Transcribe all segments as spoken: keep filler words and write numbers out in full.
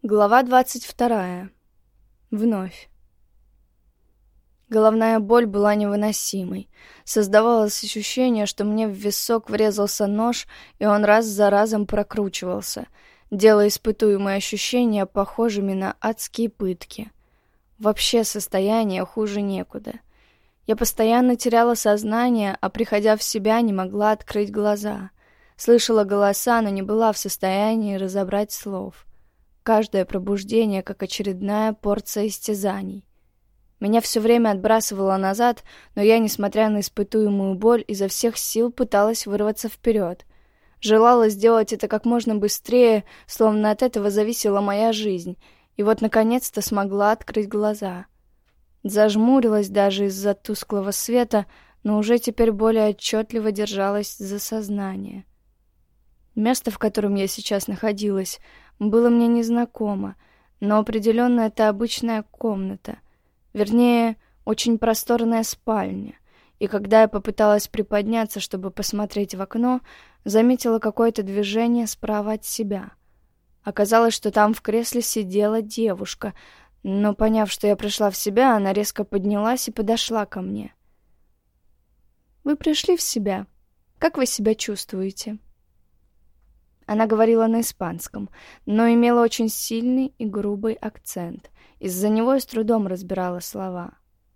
Глава двадцать вторая. Вновь. Головная боль была невыносимой. Создавалось ощущение, что мне в висок врезался нож, и он раз за разом прокручивался, делая испытуемые ощущения похожими на адские пытки. Вообще состояние хуже некуда. Я постоянно теряла сознание, а приходя в себя, не могла открыть глаза. Слышала голоса, но не была в состоянии разобрать слов. Каждое пробуждение, как очередная порция истязаний. Меня все время отбрасывало назад, но я, несмотря на испытуемую боль, изо всех сил пыталась вырваться вперед. Желала сделать это как можно быстрее, словно от этого зависела моя жизнь, и вот наконец-то смогла открыть глаза. Зажмурилась даже из-за тусклого света, но уже теперь более отчетливо держалась за сознание. Место, в котором я сейчас находилась, было мне незнакомо, но определенно это обычная комната. Вернее, очень просторная спальня. И когда я попыталась приподняться, чтобы посмотреть в окно, заметила какое-то движение справа от себя. Оказалось, что там в кресле сидела девушка, но, поняв, что я пришла в себя, она резко поднялась и подошла ко мне. «Вы пришли в себя? Как вы себя чувствуете?» Она говорила на испанском, но имела очень сильный и грубый акцент. Из-за него я с трудом разбирала слова.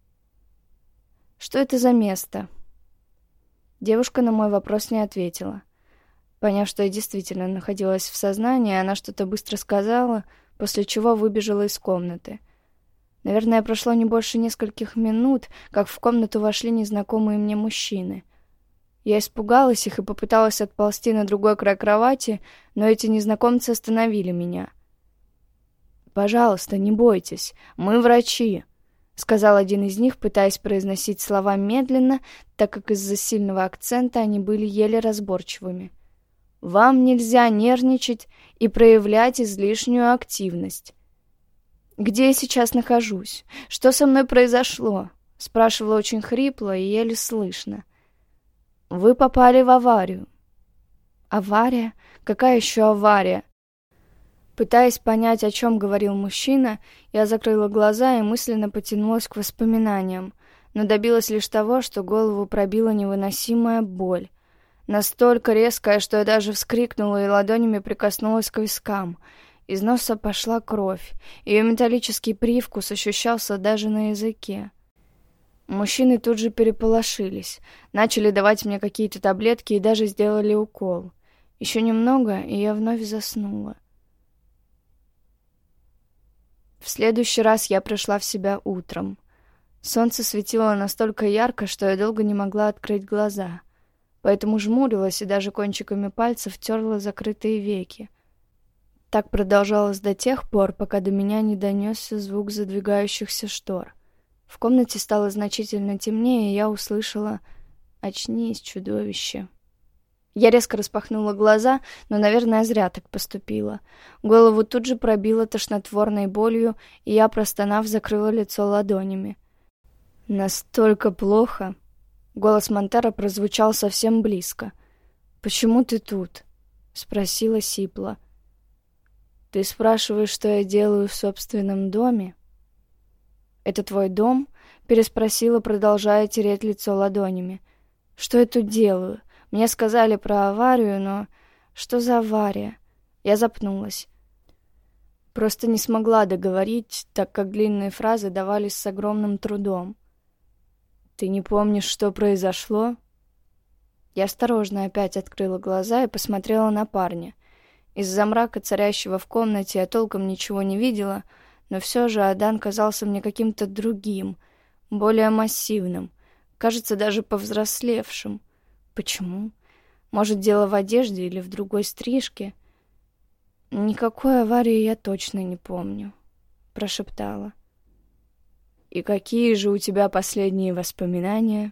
«Что это за место?» Девушка на мой вопрос не ответила. Поняв, что я действительно находилась в сознании, она что-то быстро сказала, после чего выбежала из комнаты. Наверное, прошло не больше нескольких минут, как в комнату вошли незнакомые мне мужчины. Я испугалась их и попыталась отползти на другой край кровати, но эти незнакомцы остановили меня. «Пожалуйста, не бойтесь, мы врачи», — сказал один из них, пытаясь произносить слова медленно, так как из-за сильного акцента они были еле разборчивыми. «Вам нельзя нервничать и проявлять излишнюю активность». «Где я сейчас нахожусь? Что со мной произошло?» — спрашивала очень хрипло и еле слышно. «Вы попали в аварию». «Авария? Какая еще авария?» Пытаясь понять, о чем говорил мужчина, я закрыла глаза и мысленно потянулась к воспоминаниям, но добилась лишь того, что голову пробила невыносимая боль. Настолько резкая, что я даже вскрикнула и ладонями прикоснулась к вискам. Из носа пошла кровь, ее металлический привкус ощущался даже на языке. Мужчины тут же переполошились, начали давать мне какие-то таблетки и даже сделали укол. Еще немного, и я вновь заснула. В следующий раз я пришла в себя утром. Солнце светило настолько ярко, что я долго не могла открыть глаза, поэтому жмурилась и даже кончиками пальцев терла закрытые веки. Так продолжалось до тех пор, пока до меня не донесся звук задвигающихся штор. В комнате стало значительно темнее, и я услышала «Очнись, чудовище». Я резко распахнула глаза, но, наверное, зря так поступила. Голову тут же пробило тошнотворной болью, и я, простонав, закрыла лицо ладонями. «Настолько плохо?» Голос Монтера прозвучал совсем близко. «Почему ты тут?» — спросила сипло. «Ты спрашиваешь, что я делаю в собственном доме?» «Это твой дом?» — переспросила, продолжая тереть лицо ладонями. «Что я тут делаю? Мне сказали про аварию, но... Что за авария?» Я запнулась. Просто не смогла договорить, так как длинные фразы давались с огромным трудом. «Ты не помнишь, что произошло?» Я осторожно опять открыла глаза и посмотрела на парня. Из-за мрака, царящего в комнате, я толком ничего не видела, но все же Адан казался мне каким-то другим, более массивным, кажется, даже повзрослевшим. Почему? Может, дело в одежде или в другой стрижке? «Никакой аварии я точно не помню», — прошептала. «И какие же у тебя последние воспоминания?»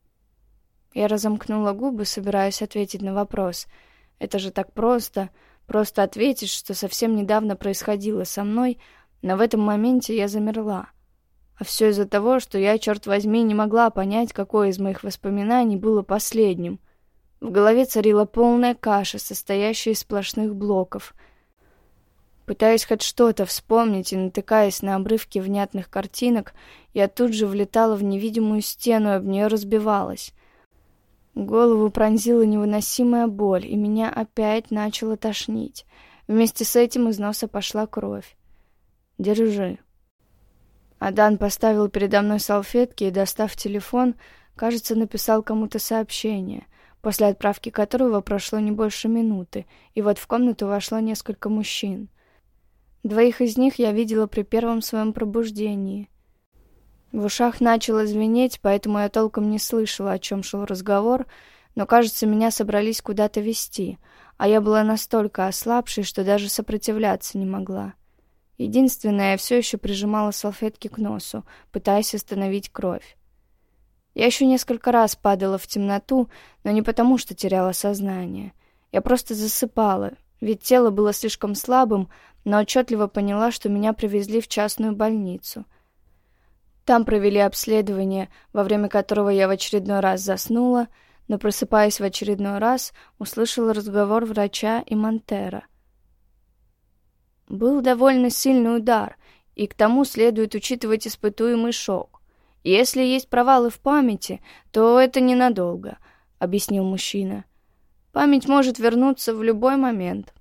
Я разомкнула губы, собираясь ответить на вопрос. Это же так просто, просто ответить, что совсем недавно происходило со мной, но в этом моменте я замерла. А все из-за того, что я, черт возьми, не могла понять, какое из моих воспоминаний было последним. В голове царила полная каша, состоящая из сплошных блоков. Пытаясь хоть что-то вспомнить и натыкаясь на обрывки внятных картинок, я тут же влетала в невидимую стену и об нее разбивалась. Голову пронзила невыносимая боль, и меня опять начало тошнить. Вместе с этим из носа пошла кровь. «Держи». Адан поставил передо мной салфетки и, достав телефон, кажется, написал кому-то сообщение, после отправки которого прошло не больше минуты, и вот в комнату вошло несколько мужчин. Двоих из них я видела при первом своем пробуждении. В ушах начало звенеть, поэтому я толком не слышала, о чем шел разговор, но, кажется, меня собрались куда-то везти, а я была настолько ослабшей, что даже сопротивляться не могла. Единственное, я все еще прижимала салфетки к носу, пытаясь остановить кровь. Я еще несколько раз падала в темноту, но не потому, что теряла сознание. Я просто засыпала, ведь тело было слишком слабым, но отчетливо поняла, что меня привезли в частную больницу. Там провели обследование, во время которого я в очередной раз заснула, но, просыпаясь в очередной раз, услышала разговор врача и Монтера. Был довольно сильный удар, и к тому следует учитывать испытуемый шок. Если есть провалы в памяти, то это ненадолго, — объяснил мужчина. Память может вернуться в любой момент.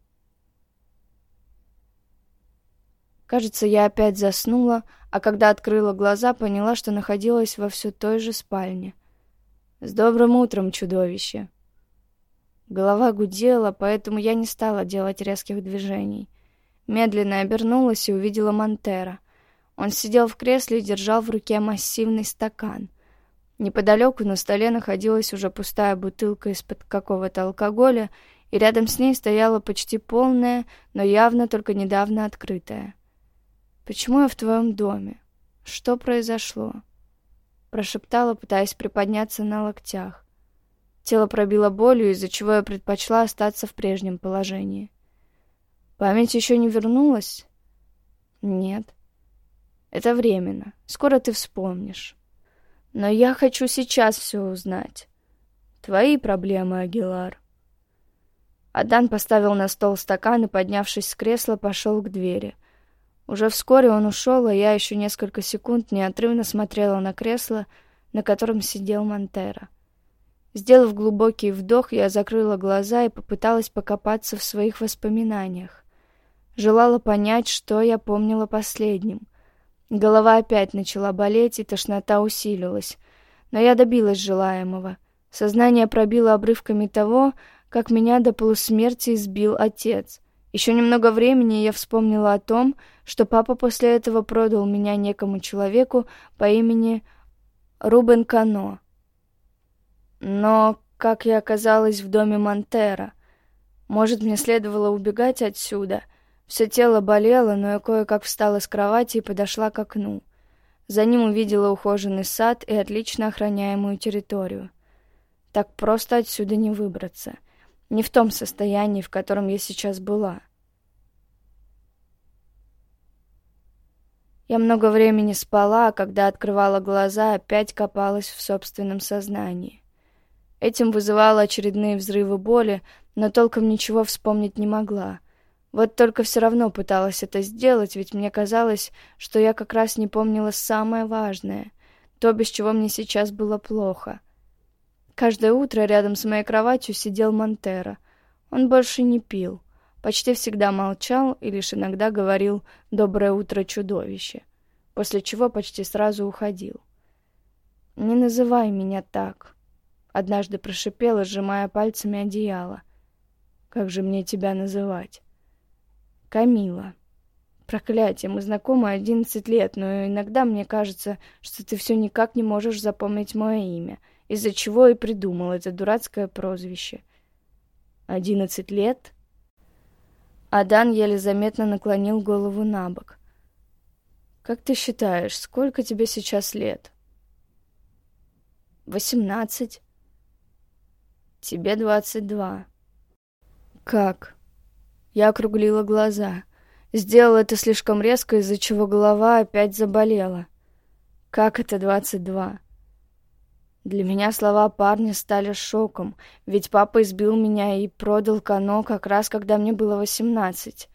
Кажется, я опять заснула, а когда открыла глаза, поняла, что находилась во все той же спальне. «С добрым утром, чудовище!» Голова гудела, поэтому я не стала делать резких движений. Медленно обернулась и увидела Монтера. Он сидел в кресле и держал в руке массивный стакан. Неподалеку на столе находилась уже пустая бутылка из-под какого-то алкоголя, и рядом с ней стояла почти полная, но явно только недавно открытая. «Почему я в твоем доме? Что произошло?» Прошептала, пытаясь приподняться на локтях. Тело пробило болью, из-за чего я предпочла остаться в прежнем положении. «Память еще не вернулась?» «Нет. Это временно. Скоро ты вспомнишь. Но я хочу сейчас все узнать. Твои проблемы, Агилар». Адан поставил на стол стакан и, поднявшись с кресла, пошел к двери. Уже вскоре он ушел, а я еще несколько секунд неотрывно смотрела на кресло, на котором сидел Монтера. Сделав глубокий вдох, я закрыла глаза и попыталась покопаться в своих воспоминаниях. Желала понять, что я помнила последним. Голова опять начала болеть, и тошнота усилилась. Но я добилась желаемого. Сознание пробило обрывками того, как меня до полусмерти избил отец. Еще немного времени, и я вспомнила о том, что папа после этого продал меня некому человеку по имени Рубен Кано. Но как я оказалась в доме Монтера? Может, мне следовало убегать отсюда? Все тело болело, но я кое-как встала с кровати и подошла к окну. За ним увидела ухоженный сад и отлично охраняемую территорию. Так просто отсюда не выбраться. Не в том состоянии, в котором я сейчас была. Я много времени спала, а когда открывала глаза, опять копалась в собственном сознании. Этим вызывала очередные взрывы боли, но толком ничего вспомнить не могла. Вот только все равно пыталась это сделать, ведь мне казалось, что я как раз не помнила самое важное, то, без чего мне сейчас было плохо. Каждое утро рядом с моей кроватью сидел Монтера. Он больше не пил, почти всегда молчал и лишь иногда говорил «доброе утро, чудовище», после чего почти сразу уходил. «Не называй меня так», — однажды прошипела, сжимая пальцами одеяло. «Как же мне тебя называть?» «Камила». «Проклятие, мы знакомы одиннадцать лет, но иногда мне кажется, что ты все никак не можешь запомнить мое имя, из-за чего и придумал это дурацкое прозвище». «Одиннадцать лет?» Адан еле заметно наклонил голову набок. «Как ты считаешь, сколько тебе сейчас лет?» «Восемнадцать». «Тебе двадцать два». «Как?» Я округлила глаза. Сделала это слишком резко, из-за чего голова опять заболела. «Как это двадцать два?» Для меня слова парня стали шоком, ведь папа избил меня и продал Кано как раз, когда мне было восемнадцать.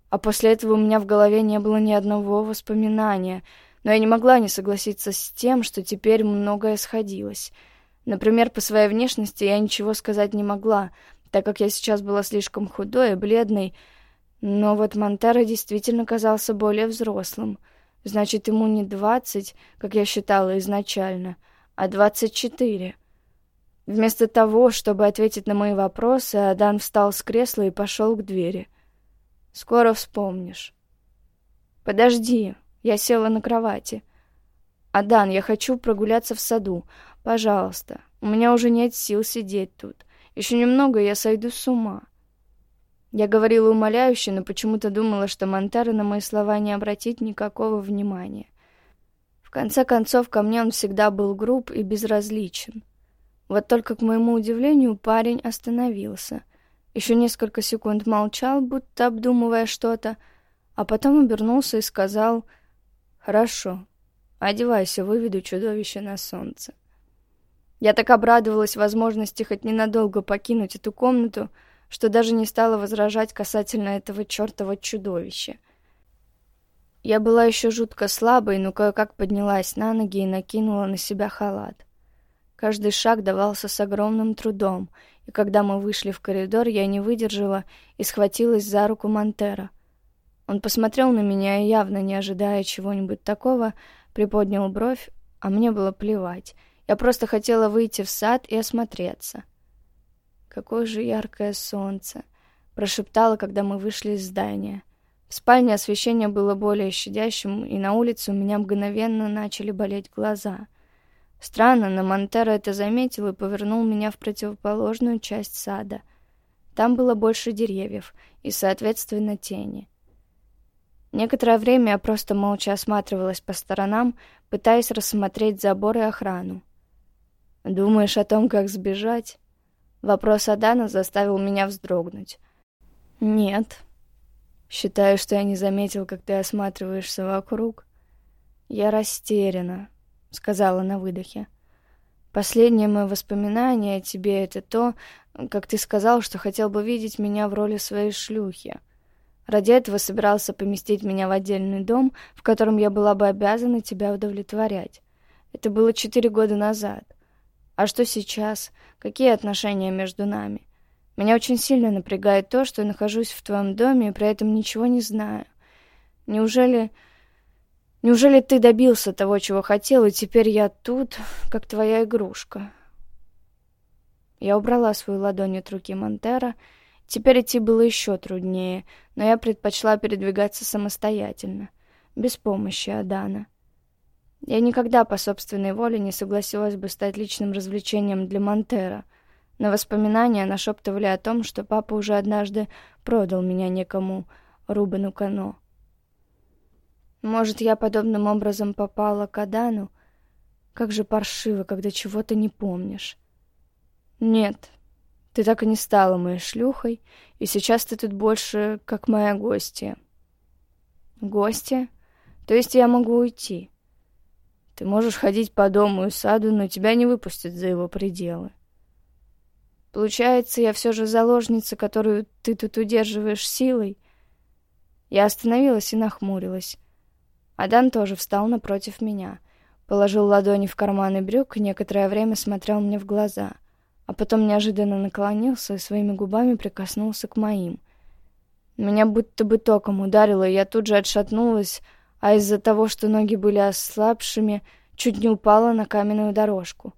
А после этого у меня в голове не было ни одного воспоминания, но я не могла не согласиться с тем, что теперь многое сходилось. Например, по своей внешности я ничего сказать не могла, так как я сейчас была слишком худой и бледной, но вот Монтеро действительно казался более взрослым. Значит, ему не двадцать, как я считала изначально, а двадцать четыре. Вместо того, чтобы ответить на мои вопросы, Адан встал с кресла и пошел к двери. «Скоро вспомнишь». «Подожди», я села на кровати. «Адан, я хочу прогуляться в саду. Пожалуйста, у меня уже нет сил сидеть тут. Еще немного, и я сойду с ума». Я говорила умоляюще, но почему-то думала, что Монтеро на мои слова не обратит никакого внимания. В конце концов, ко мне он всегда был груб и безразличен. Вот только, к моему удивлению, парень остановился. Еще несколько секунд молчал, будто обдумывая что-то, а потом обернулся и сказал: «Хорошо, одевайся, выведу чудовище на солнце». Я так обрадовалась возможности хоть ненадолго покинуть эту комнату, что даже не стала возражать касательно этого чертова чудовища. Я была еще жутко слабой, но кое-как поднялась на ноги и накинула на себя халат. Каждый шаг давался с огромным трудом, и когда мы вышли в коридор, я не выдержала и схватилась за руку Монтеро. Он посмотрел на меня и, явно не ожидая чего-нибудь такого, приподнял бровь, а мне было плевать. Я просто хотела выйти в сад и осмотреться. «Какое же яркое солнце!» — прошептала, когда мы вышли из здания. В спальне освещение было более щадящим, и на улице у меня мгновенно начали болеть глаза. Странно, но Монтеро это заметил и повернул меня в противоположную часть сада. Там было больше деревьев и, соответственно, тени. Некоторое время я просто молча осматривалась по сторонам, пытаясь рассмотреть забор и охрану. «Думаешь о том, как сбежать?» Вопрос Адана заставил меня вздрогнуть. «Нет. Считаю, что я не заметил, как ты осматриваешься вокруг». «Я растеряна», — сказала на выдохе. «Последнее мое воспоминание о тебе — это то, как ты сказал, что хотел бы видеть меня в роли своей шлюхи. Ради этого собирался поместить меня в отдельный дом, в котором я была бы обязана тебя удовлетворять. Это было четыре года назад. А что сейчас? Какие отношения между нами? Меня очень сильно напрягает то, что я нахожусь в твоем доме и при этом ничего не знаю. Неужели... Неужели ты добился того, чего хотел, и теперь я тут, как твоя игрушка?» Я убрала свою ладонь от руки Монтеро. Теперь идти было еще труднее, но я предпочла передвигаться самостоятельно, без помощи Адана. Я никогда по собственной воле не согласилась бы стать личным развлечением для Монтеро, но воспоминания нашептывали о том, что папа уже однажды продал меня некому Рубену Кано. Может, я подобным образом попала к Адану? Как же паршиво, когда чего-то не помнишь. Нет, ты так и не стала моей шлюхой, и сейчас ты тут больше как моя гостья. Гостья? То есть я могу уйти? Ты можешь ходить по дому и саду, но тебя не выпустят за его пределы. Получается, я все же заложница, которую ты тут удерживаешь силой? Я остановилась и нахмурилась. Адан тоже встал напротив меня, положил ладони в карманы брюк и некоторое время смотрел мне в глаза, а потом неожиданно наклонился и своими губами прикоснулся к моим. Меня будто бы током ударило, и я тут же отшатнулась, а из-за того, что ноги были ослабшими, чуть не упала на каменную дорожку.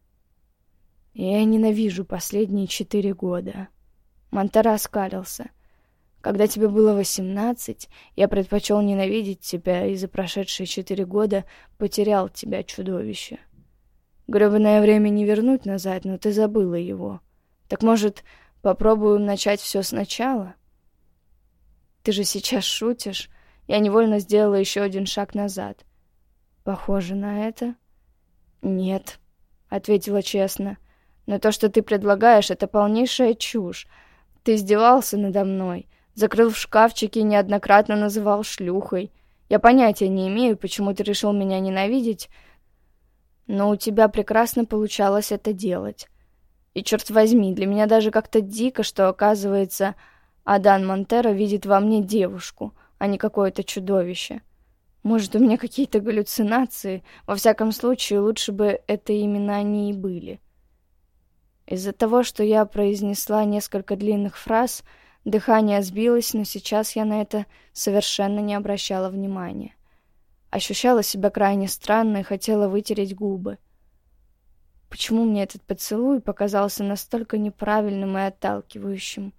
Я ненавижу последние четыре года. Монтеро оскалился. Когда тебе было восемнадцать, я предпочел ненавидеть тебя, и за прошедшие четыре года потерял тебя, чудовище. Гребаное время не вернуть назад, но ты забыла его. Так, может, попробуем начать все сначала? Ты же сейчас шутишь? Я невольно сделала еще один шаг назад. Похоже на это? Нет, ответила честно. Но то, что ты предлагаешь, это полнейшая чушь. Ты издевался надо мной, закрыл в шкафчике и неоднократно называл шлюхой. Я понятия не имею, почему ты решил меня ненавидеть, но у тебя прекрасно получалось это делать. И, черт возьми, для меня даже как-то дико, что, оказывается, Адан Монтеро видит во мне девушку, а не какое-то чудовище. Может, у меня какие-то галлюцинации? Во всяком случае, лучше бы это именно они и были. Из-за того, что я произнесла несколько длинных фраз, дыхание сбилось, но сейчас я на это совершенно не обращала внимания. Ощущала себя крайне странно и хотела вытереть губы. Почему мне этот поцелуй показался настолько неправильным и отталкивающим?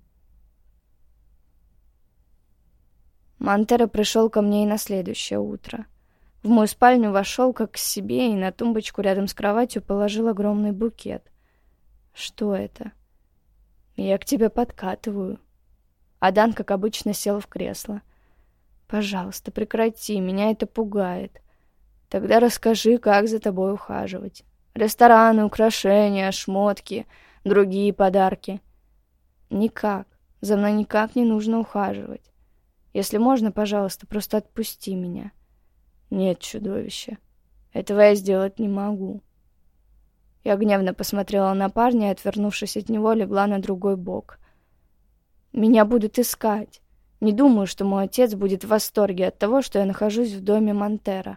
Монтеро пришел ко мне и на следующее утро. В мою спальню вошел как к себе и на тумбочку рядом с кроватью положил огромный букет. Что это? Я к тебе подкатываю. Адан, как обычно, сел в кресло. Пожалуйста, прекрати, меня это пугает. Тогда расскажи, как за тобой ухаживать. Рестораны, украшения, шмотки, другие подарки. Никак, за мной никак не нужно ухаживать. Если можно, пожалуйста, просто отпусти меня. Нет, чудовище, этого я сделать не могу. Я гневно посмотрела на парня и, отвернувшись от него, легла на другой бок. Меня будут искать. Не думаю, что мой отец будет в восторге от того, что я нахожусь в доме Монтеро.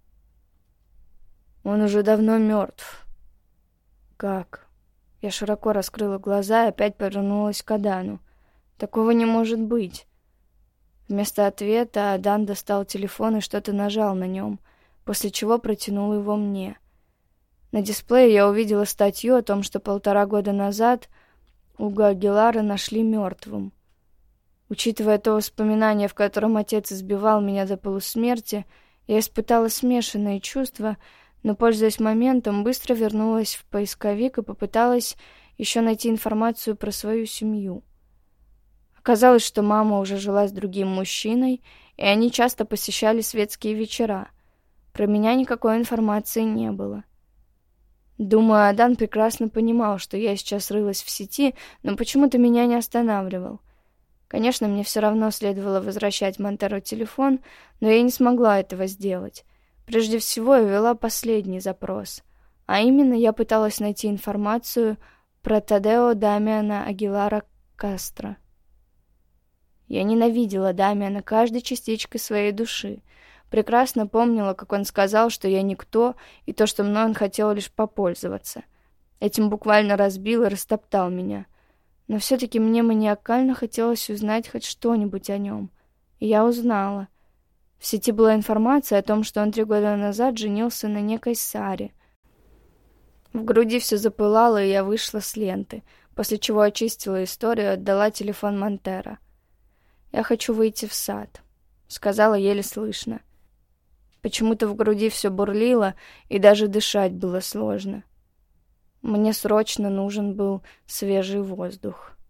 Он уже давно мертв. Как? Я широко раскрыла глаза и опять повернулась к Адану. Такого не может быть. Вместо ответа Адан достал телефон и что-то нажал на нем, после чего протянул его мне. На дисплее я увидела статью о том, что полтора года назад Уго Агилара нашли мертвым. Учитывая то воспоминание, в котором отец избивал меня до полусмерти, я испытала смешанные чувства, но, пользуясь моментом, быстро вернулась в поисковик и попыталась еще найти информацию про свою семью. Оказалось, что мама уже жила с другим мужчиной, и они часто посещали светские вечера. Про меня никакой информации не было. Думаю, Адан прекрасно понимал, что я сейчас рылась в сети, но почему-то меня не останавливал. Конечно, мне все равно следовало возвращать Монтеро телефон, но я не смогла этого сделать. Прежде всего, я ввела последний запрос, а именно я пыталась найти информацию про Тадео Дамиана Агилара Кастро. Я ненавидела Дамиана каждой частичкой своей души. Прекрасно помнила, как он сказал, что я никто, и то, что мной он хотел лишь попользоваться. Этим буквально разбил и растоптал меня. Но все-таки мне маниакально хотелось узнать хоть что-нибудь о нем. И я узнала. В сети была информация о том, что он три года назад женился на некой Саре. В груди все запылало, и я вышла с ленты, после чего очистила историю и отдала телефон Монтеро. «Я хочу выйти в сад», — сказала еле слышно. Почему-то в груди все бурлило, и даже дышать было сложно. Мне срочно нужен был свежий воздух.